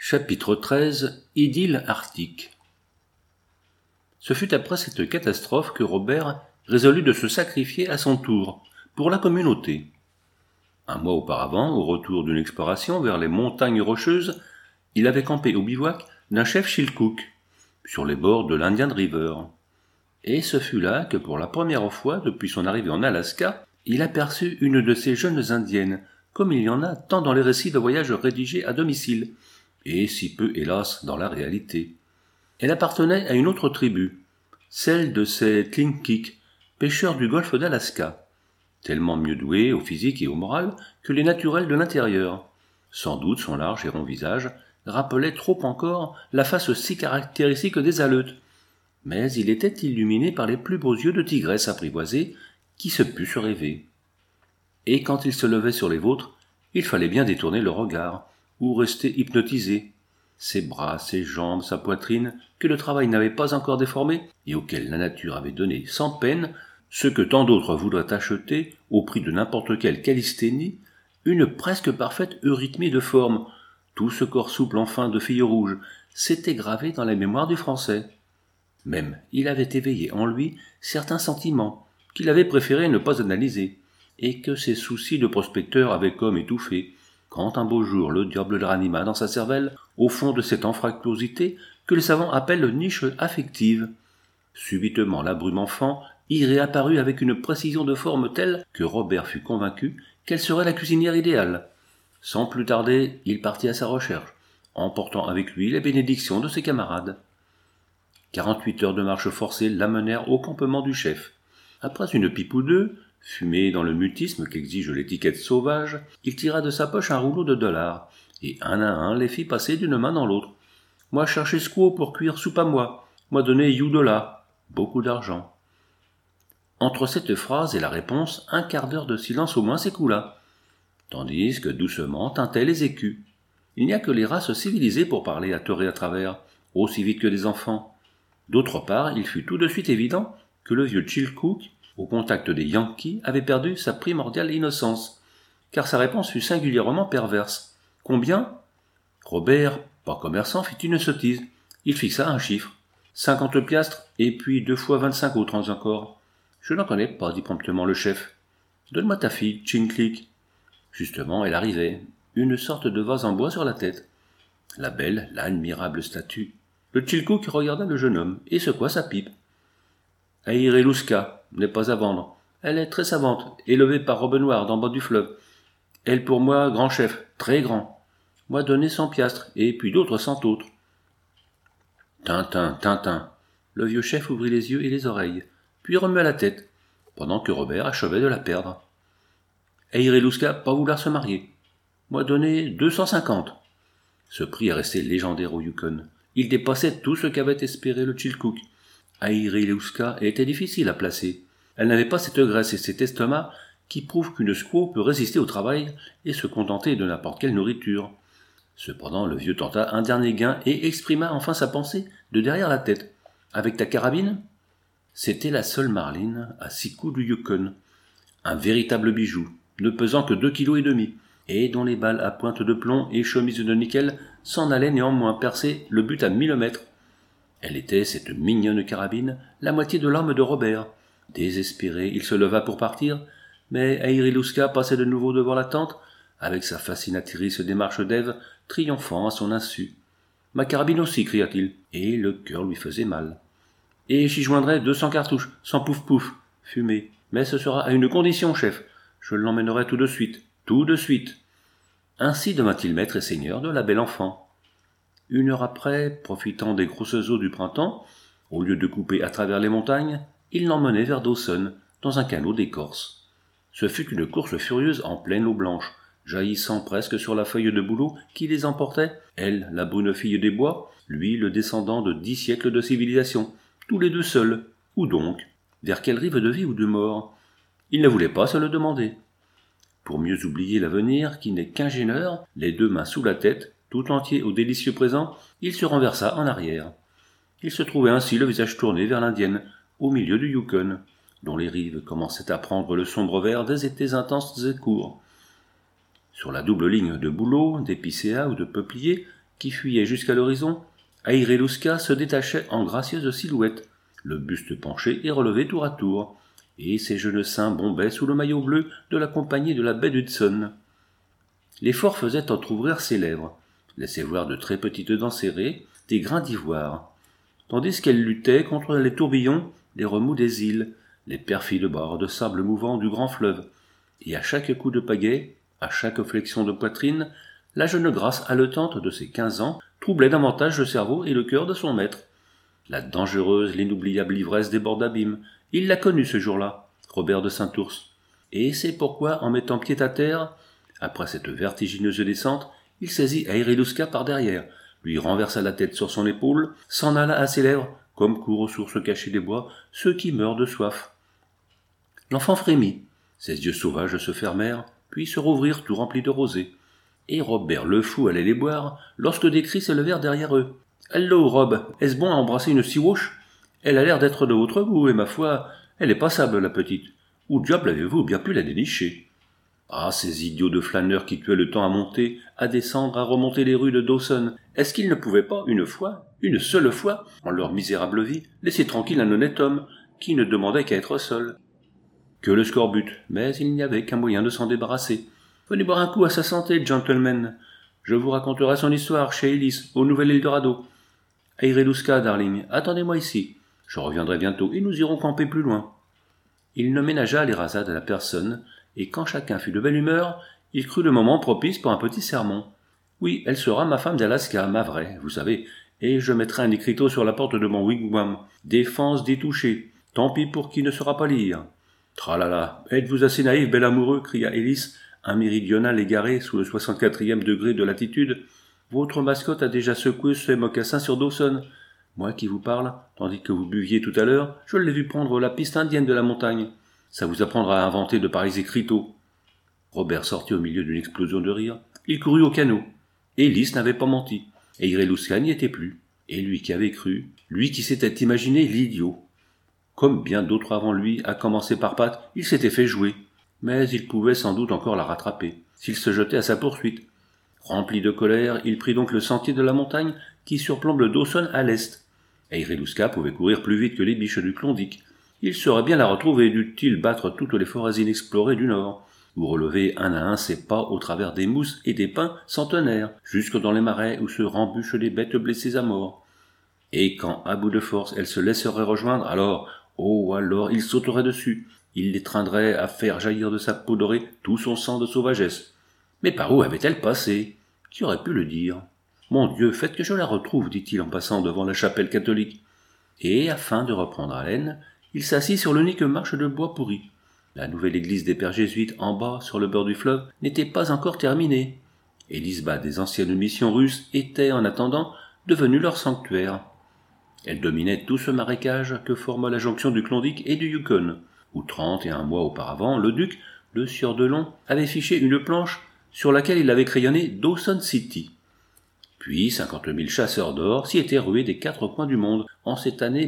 Chapitre 13 Idylle arctique. Ce fut après cette catastrophe que Robert résolut de se sacrifier à son tour, pour la communauté. Un mois auparavant, au retour d'une exploration vers les montagnes rocheuses, il avait campé au bivouac d'un chef Chilkoot, sur les bords de l'Indian River. Et ce fut là que pour la première fois depuis son arrivée en Alaska, il aperçut une de ces jeunes indiennes, comme il y en a tant dans les récits de voyages rédigés à domicile, et si peu, hélas, dans la réalité. Elle appartenait à une autre tribu, celle de ces Tlinkits, pêcheurs du golfe d'Alaska, tellement mieux doués au physique et au moral que les naturels de l'intérieur. Sans doute son large et rond visage rappelait trop encore la face si caractéristique des Aleutes, mais il était illuminé par les plus beaux yeux de tigresse apprivoisée qui se put se rêver. Et quand il se levait sur les vôtres, il fallait bien détourner le regard, ou rester hypnotisé. Ses bras, ses jambes, sa poitrine, que le travail n'avait pas encore déformés, et auxquels la nature avait donné sans peine, ce que tant d'autres voudraient acheter, au prix de n'importe quelle calisthénie, une presque parfaite eurythmie de forme, tout ce corps souple enfin de fille rouge, s'était gravé dans la mémoire du Français. Même, il avait éveillé en lui certains sentiments, qu'il avait préféré ne pas analyser, et que ses soucis de prospecteur avaient comme étouffé, quand un beau jour le diable le ranima dans sa cervelle, au fond de cette anfractuosité que les savants appellent niche affective. Subitement la brume enfant y réapparut avec une précision de forme telle que Robert fut convaincu qu'elle serait la cuisinière idéale. Sans plus tarder, il partit à sa recherche, emportant avec lui les bénédictions de ses camarades. 48 heures de marche forcée l'amenèrent au campement du chef. Après une pipe ou deux, fumée dans le mutisme qu'exige l'étiquette sauvage, il tira de sa poche un rouleau de dollars, et un à un les fit passer d'une main dans l'autre. « Moi chercher squaw pour cuire soupe à moi donner $, beaucoup d'argent. » Entre cette phrase et la réponse, un quart d'heure de silence au moins s'écoula, tandis que doucement tintaient les écus. Il n'y a que les races civilisées pour parler à tort et à travers, aussi vite que des enfants. D'autre part, il fut tout de suite évident que le vieux Chilkoot, au contact des Yankees, avait perdu sa primordiale innocence, car sa réponse fut singulièrement perverse. « Combien ?» Robert, pas commerçant, fit une sottise. Il fixa un chiffre. 50 piastres, et puis 2 fois 25 autres encore. « Je n'en connais pas, dit promptement le chef. Donne-moi ta fille, Chinklik. » Justement, elle arrivait, une sorte de vase en bois sur la tête. La belle, l'admirable statue. Le Chilkoot regarda le jeune homme et secoua sa pipe. « Aireluska n'est pas à vendre. Elle est très savante, élevée par Robe Noire d'en bas du fleuve. Elle pour moi, grand chef, très grand. Moi donner 100 piastres, et puis d'autres 100 autres. » Tintin, Tintin. Le vieux chef ouvrit les yeux et les oreilles, puis remua la tête, pendant que Robert achevait de la perdre. Aireluska pas vouloir se marier. Moi donner 250. Ce prix est resté légendaire au Yukon. Il dépassait tout ce qu'avait espéré le Chilkoot. Aireluska était difficile à placer. Elle n'avait pas cette graisse et cet estomac qui prouvent qu'une squaw peut résister au travail et se contenter de n'importe quelle nourriture. Cependant, le vieux tenta un dernier gain et exprima enfin sa pensée de derrière la tête. « Avec ta carabine ?» C'était la seule marline à 6 coups du Yukon. Un véritable bijou, ne pesant que 2,5 kg, et dont les balles à pointe de plomb et chemise de nickel s'en allaient néanmoins percer le but à 1000 mètres. Elle était, cette mignonne carabine, la moitié de l'arme de Robert. Désespéré, il se leva pour partir, mais Aireluska passait de nouveau devant la tente, avec sa fascinatrice démarche d'Ève, triomphant à son insu. « Ma carabine aussi, cria-t-il, et le cœur lui faisait mal. « Et j'y joindrai 200 cartouches, sans pouf-pouf, fumée. Mais ce sera à une condition, chef. Je l'emmènerai tout de suite, tout de suite. » Ainsi devint-il maître et seigneur de la belle enfant. 1 heure après, profitant des grosses eaux du printemps, au lieu de couper à travers les montagnes, il l'emmenait vers Dawson, dans un canot d'écorce. Ce fut une course furieuse en pleine eau blanche, jaillissant presque sur la feuille de bouleau qui les emportait, elle, la brune fille des bois, lui, le descendant de 10 siècles de civilisation, tous les deux seuls. Où donc? Vers quelle rive de vie ou de mort? Il ne voulait pas se le demander. Pour mieux oublier l'avenir, qui n'est qu'ingénieur, les 2 mains sous la tête, tout entier au délicieux présent, il se renversa en arrière. Il se trouvait ainsi le visage tourné vers l'Indienne, au milieu du Yukon, dont les rives commençaient à prendre le sombre vert des étés intenses et courts. Sur la double ligne de bouleaux, d'épicéas ou de peupliers, qui fuyait jusqu'à l'horizon, Airelusca se détachait en gracieuse silhouette, le buste penché et relevé tour à tour, et ses jeunes seins bombaient sous le maillot bleu de la compagnie de la baie d'Hudson. L'effort faisait entr'ouvrir ses lèvres, laissait voir de très petites dents serrées, des grains d'ivoire, tandis qu'elle luttait contre les tourbillons, les remous des îles, les perfides barres de sable mouvant du grand fleuve, et à chaque coup de pagaie, à chaque flexion de poitrine, la jeune grâce haletante de ses 15 ans troublait davantage le cerveau et le cœur de son maître. La dangereuse, l'inoubliable ivresse des bords d'abîme, il l'a connue ce jour-là, Robert de Saint-Ours. Et c'est pourquoi, en mettant pied à terre, après cette vertigineuse descente, il saisit Airelusca par derrière, lui renversa la tête sur son épaule, s'en alla à ses lèvres, comme courent aux sources cachées des bois ceux qui meurent de soif. L'enfant frémit, ses yeux sauvages se fermèrent, puis se rouvrirent tout remplis de rosée. Et Robert le fou allait les boire, lorsque des cris s'élevèrent derrière eux. « Hello, Rob, est-ce bon à embrasser une siwauche ? Elle a l'air d'être de votre goût, et ma foi, elle est passable, la petite. Où diable avez-vous bien pu la dénicher ?» Ah, ces idiots de flâneurs qui tuaient le temps à monter, à descendre, à remonter les rues de Dawson. Est-ce qu'ils ne pouvaient pas, une fois, une seule fois, en leur misérable vie, laisser tranquille un honnête homme, qui ne demandait qu'à être seul ? Que le scorbut, mais il n'y avait qu'un moyen de s'en débarrasser. Venez boire un coup à sa santé, gentlemen. Je vous raconterai son histoire chez Ellis, au Nouvel Eldorado. Airelusca, darling, attendez-moi ici. Je reviendrai bientôt et nous irons camper plus loin. Il ne ménagea les rasades à la personne, et quand chacun fut de belle humeur, il crut le moment propice pour un petit sermon. Oui, elle sera ma femme d'Alaska, ma vraie, vous savez, et je mettrai un écriteau sur la porte de mon wigwam. Défense des touchés. Tant pis pour qui ne saura pas lire. Tralala, êtes-vous assez naïf, bel amoureux, cria Ellis, un méridional égaré sous le 64e degré de latitude. Votre mascotte a déjà secoué ses mocassins sur Dawson. Moi qui vous parle, tandis que vous buviez tout à l'heure, je l'ai vu prendre la piste indienne de la montagne. Ça vous apprendra à inventer de pareils écriteaux. Robert sortit au milieu d'une explosion de rire. Il courut au canot. Ellis n'avait pas menti. Et Airelusca n'y était plus. Et lui qui avait cru, lui qui s'était imaginé l'idiot. Comme bien d'autres avant lui, à commencer par Pat, il s'était fait jouer. Mais il pouvait sans doute encore la rattraper, s'il se jetait à sa poursuite. Rempli de colère, il prit donc le sentier de la montagne qui surplombe le Dawson à l'est. Airelusca pouvait courir plus vite que les biches du Klondike. Il saurait bien la retrouver, dût-il battre toutes les forêts inexplorées du nord, ou relever un à un ses pas au travers des mousses et des pins centenaires, jusque dans les marais où se rembuchent les bêtes blessées à mort. Et quand, à bout de force, elle se laisserait rejoindre, alors il sauterait dessus, il l'étreindrait à faire jaillir de sa peau dorée tout son sang de sauvagesse. Mais par où avait-elle passé ? Qui aurait pu le dire ? Mon Dieu, faites que je la retrouve, dit-il en passant devant la chapelle catholique. Et, afin de reprendre haleine, il s'assit sur l'unique marche de bois pourri. La nouvelle église des pères jésuites en bas, sur le bord du fleuve, n'était pas encore terminée. Et l'isba des anciennes missions russes était, en attendant, devenue leur sanctuaire. Elle dominait tout ce marécage que forma la jonction du Klondike et du Yukon, où 31 mois auparavant, le duc, le sieur de Long, avait fiché une planche sur laquelle il avait crayonné Dawson City. Puis 50 000 chasseurs d'or s'y étaient rués des 4 coins du monde en cette année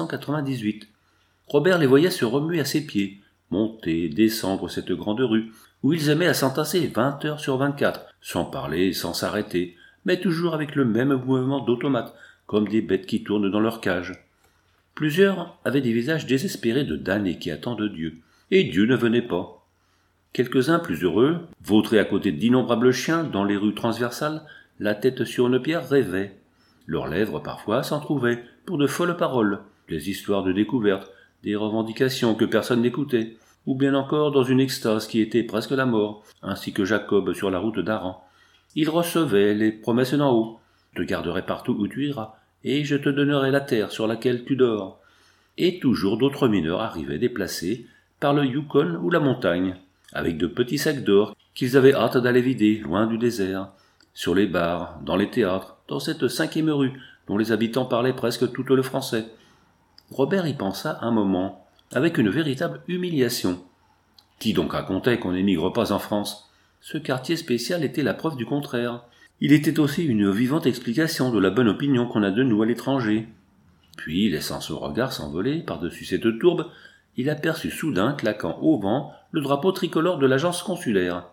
1898. Robert les voyait se remuer à ses pieds, monter, descendre cette grande rue, où ils aimaient à s'entasser 20 heures sur 24, sans parler, sans s'arrêter, mais toujours avec le même mouvement d'automate, comme des bêtes qui tournent dans leur cage. Plusieurs avaient des visages désespérés de damnés qui attendent Dieu, et Dieu ne venait pas. Quelques-uns plus heureux, vautrés à côté d'innombrables chiens dans les rues transversales, la tête sur une pierre, rêvaient. Leurs lèvres parfois s'en trouvaient pour de folles paroles, des histoires de découvertes, des revendications que personne n'écoutait, ou bien encore dans une extase qui était presque la mort, ainsi que Jacob sur la route d'Haran. Ils recevaient les promesses d'en haut. Je te garderai partout où tu iras, et je te donnerai la terre sur laquelle tu dors. Et toujours d'autres mineurs arrivaient déplacés par le Yukon ou la montagne, avec de petits sacs d'or qu'ils avaient hâte d'aller vider loin du désert, sur les bars, dans les théâtres, dans cette 5e rue dont les habitants parlaient presque tout le français. Robert y pensa un moment, avec une véritable humiliation. Qui donc racontait qu'on n'émigre pas en France ? Ce quartier spécial était la preuve du contraire. Il était aussi une vivante explication de la bonne opinion qu'on a de nous à l'étranger. Puis, laissant son regard s'envoler par-dessus cette tourbe, il aperçut soudain claquant au vent le drapeau tricolore de l'agence consulaire.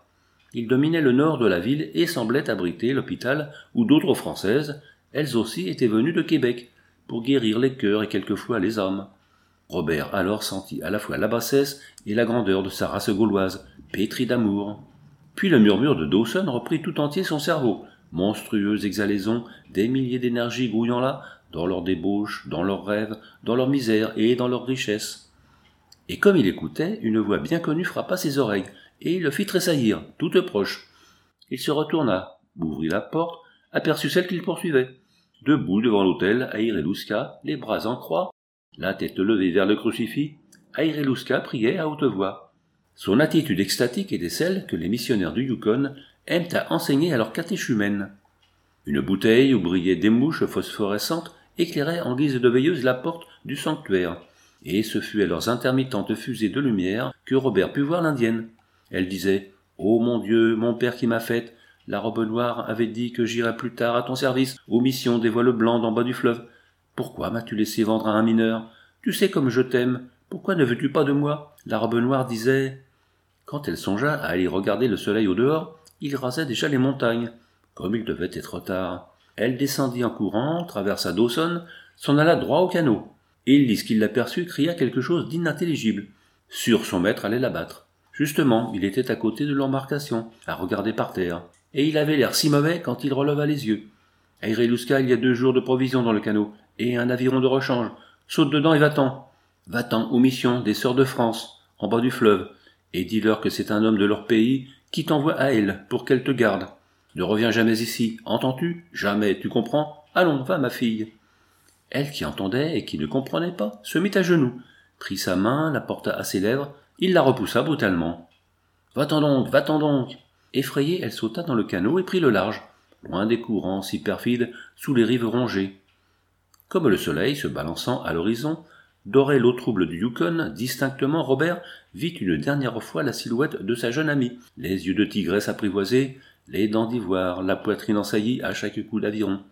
Il dominait le nord de la ville et semblait abriter l'hôpital où d'autres Françaises, elles aussi, étaient venues de Québec, pour guérir les cœurs et quelquefois les âmes. Robert alors sentit à la fois la bassesse et la grandeur de sa race gauloise, pétrie d'amour. Puis le murmure de Dawson reprit tout entier son cerveau, monstrueuse exhalaison des milliers d'énergies grouillant là, dans leurs débauches, dans leurs rêves, dans leur misère et dans leur richesse. Et comme il écoutait, une voix bien connue frappa ses oreilles, et le fit tressaillir, toute proche. Il se retourna, ouvrit la porte, aperçut celle qu'il poursuivait, debout devant l'autel, Aïrelouska, les bras en croix, la tête levée vers le crucifix. Aïrelouska priait à haute voix. Son attitude extatique était celle que les missionnaires du Yukon aiment à enseigner à leurs catéchumènes. Une bouteille où brillaient des mouches phosphorescentes éclairait en guise de veilleuse la porte du sanctuaire, et ce fut à leurs intermittentes fusées de lumière que Robert put voir l'Indienne. Elle disait « Ô mon Dieu, mon Père qui m'a faite, la robe noire avait dit que j'irais plus tard à ton service, aux missions des voiles blancs d'en bas du fleuve. Pourquoi m'as-tu laissé vendre à un mineur? Tu sais comme je t'aime, pourquoi ne veux-tu pas de moi ?» La robe noire disait... Quand elle songea à aller regarder le soleil au dehors, il rasait déjà les montagnes. Comme il devait être tard. Elle descendit en courant, traversa Dawson, s'en alla droit au canot. Ellis, qui l'aperçut, cria quelque chose d'inintelligible. Sûr son maître allait l'abattre. Justement, il était à côté de l'embarcation, à regarder par terre, et il avait l'air si mauvais quand il releva les yeux. « Aïrelouska, il y a 2 jours de provisions dans le canot, et un aviron de rechange. Saute dedans et va-t'en. Va-t'en aux missions des Sœurs de France, en bas du fleuve, et dis-leur que c'est un homme de leur pays qui t'envoie à elles pour qu'elle te garde. Ne reviens jamais ici, entends-tu? Jamais, tu comprends? Allons, va, ma fille. » Elle, qui entendait et qui ne comprenait pas, se mit à genoux, prit sa main, la porta à ses lèvres, il la repoussa brutalement. « Va-t'en donc, va-t'en donc !» Effrayée, elle sauta dans le canot et prit le large, loin des courants si perfides, sous les rives rongées. Comme le soleil, se balançant à l'horizon, dorait l'eau trouble du Yukon, distinctement Robert vit une dernière fois la silhouette de sa jeune amie, les yeux de tigresse apprivoisés, les dents d'ivoire, la poitrine ensaillie à chaque coup d'aviron.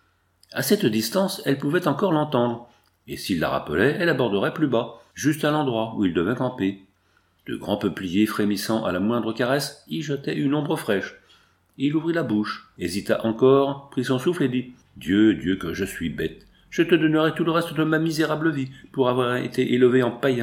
À cette distance, elle pouvait encore l'entendre, et s'il la rappelait, elle aborderait plus bas, juste à l'endroit où il devait camper. De grands peupliers frémissant à la moindre caresse y jetaient une ombre fraîche. Il ouvrit la bouche, hésita encore, prit son souffle et dit « Dieu, Dieu, que je suis bête, je te donnerai tout le reste de ma misérable vie pour avoir été élevé en païen. »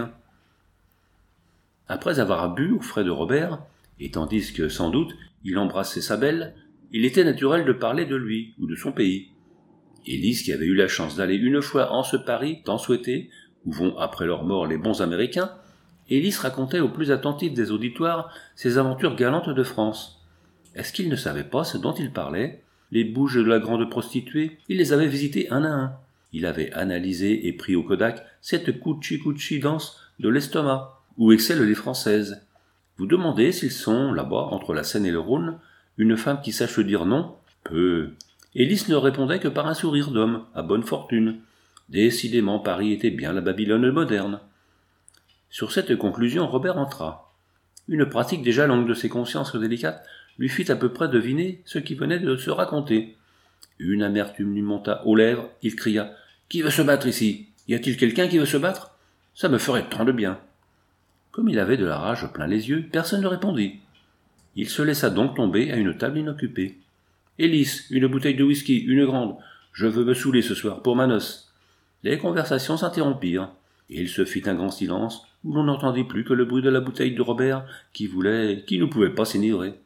Après avoir bu aux frais de Robert, et tandis que, sans doute, il embrassait sa belle, il était naturel de parler de lui ou de son pays. Ellis, qui avait eu la chance d'aller une fois en ce Paris tant souhaité, où vont après leur mort les bons Américains, Ellis racontait au plus attentif des auditoires ses aventures galantes de France. Est-ce qu'il ne savait pas ce dont il parlait? Les bouges de la grande prostituée, il les avait visitées un à un. Il avait analysé et pris au Kodak cette couchi-couchi danse de l'estomac, où excellent les Françaises. Vous demandez s'ils sont, là-bas, entre la Seine et le Rhône, une femme qui sache dire non? Peu. Ellis ne répondait que par un sourire d'homme, à bonne fortune. Décidément, Paris était bien la Babylone moderne. Sur cette conclusion, Robert entra. Une pratique déjà longue de ses consciences délicates lui fit à peu près deviner ce qui venait de se raconter. Une amertume lui monta aux lèvres, il cria « Qui veut se battre ici? Y a-t-il quelqu'un qui veut se battre? Ça me ferait tant de bien. » Comme il avait de la rage plein les yeux, personne ne répondit. Il se laissa donc tomber à une table inoccupée. « Ellis, une bouteille de whisky, une grande. Je veux me saouler ce soir pour ma noce. » Les conversations s'interrompirent, et il se fit un grand silence où l'on n'entendit plus que le bruit de la bouteille de Robert qui ne pouvait pas s'enivrer.